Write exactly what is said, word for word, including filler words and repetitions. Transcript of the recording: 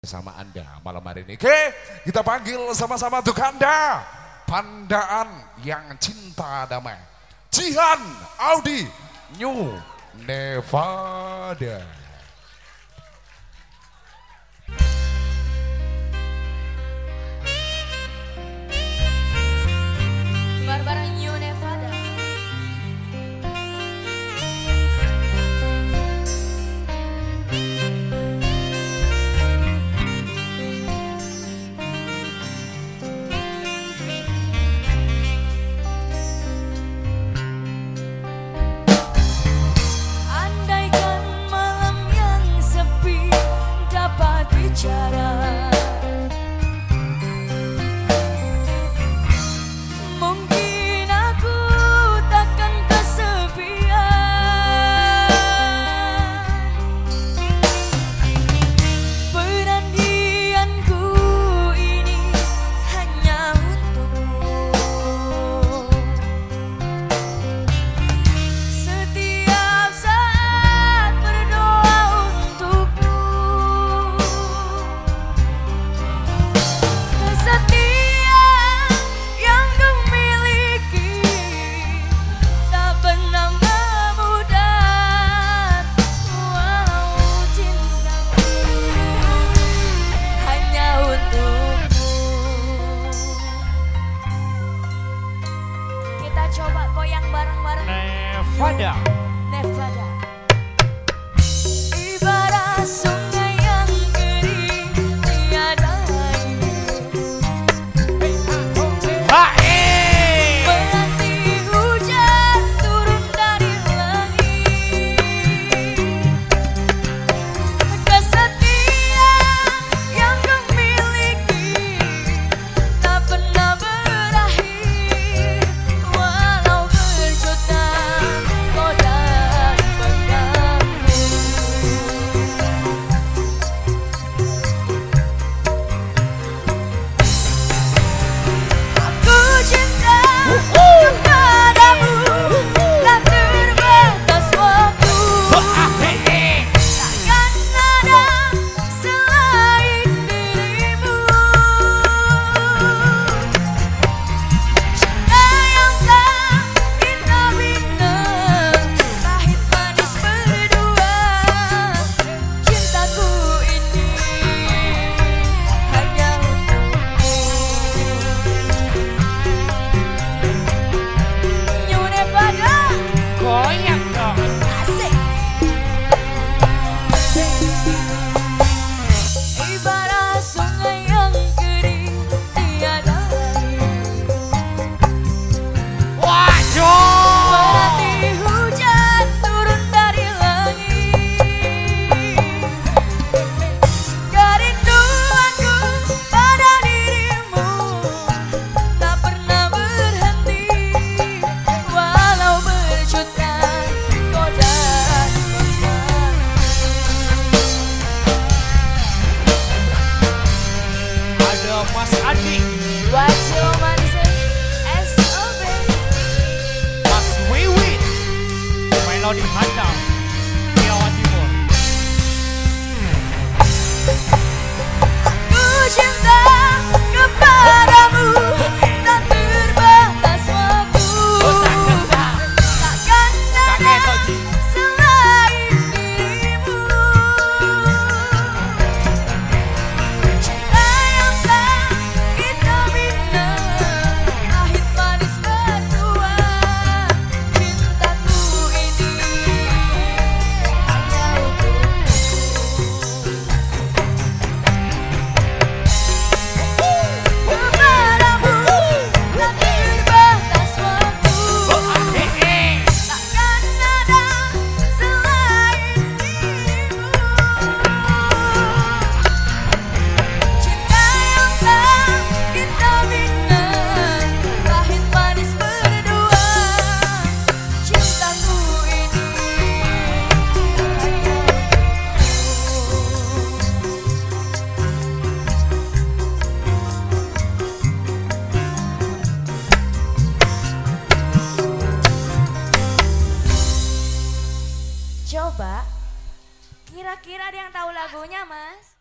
Sama Anda malam hari ini. Oke, kita panggil sama-sama untuk Anda. Pandaan yang cinta damai. Jihan Audi New Nevada. Barbara New Nevada. Andaikan malam yang sepi dapat bicara, mungkin aku takkan kesepian. Perhatianku ini hanya untukmu. Setiap saat berdoa untukmu. Kesetiaan yang kumiliki tak pernah memudar, walau cintaku hanya untukmu. Kita coba goyang bareng-bareng. Nevada. Nevada. Ibarat sungai yang kering tiada air, menanti hujan turun dari langit. Kesetiaan yang kumiliki tak pernah berakhir, walau berjuta godaan mengganggu. Aku cinta kepadamu, tak terbatas waktu. Takkan ada selain dirimu. Cinta yang tak kita bina, pahit manis berdua. Cintaku ini hanya untukmu. New Nevada, Goyang dong. asik. Ibarat sungai yang kering tiada air, Waduh. menanti hujan turun dari langit. Kerinduanku pada dirimu tak pernah berhenti, walau berjuta godaan mengganggu. Ada Mas Adi, Wajah manis S O B. Mas Wiwin, Melodi Handal, Jawa Timur. Aku cinta kepadamu, tak terbatas waktu. Takkan ada selain dirimu. Cinta yang tak kita bina, pahit manis berdua. Cintaku ini hanya untukmu. Kepadamu tak terbatas waktu. Takkan ada selain dirimu. Cinta yang tak kita bina, pahit manis berdua. Cintaku ini hanya untukmu. Coba, kira-kira ada yang tahu lagunya, Mas?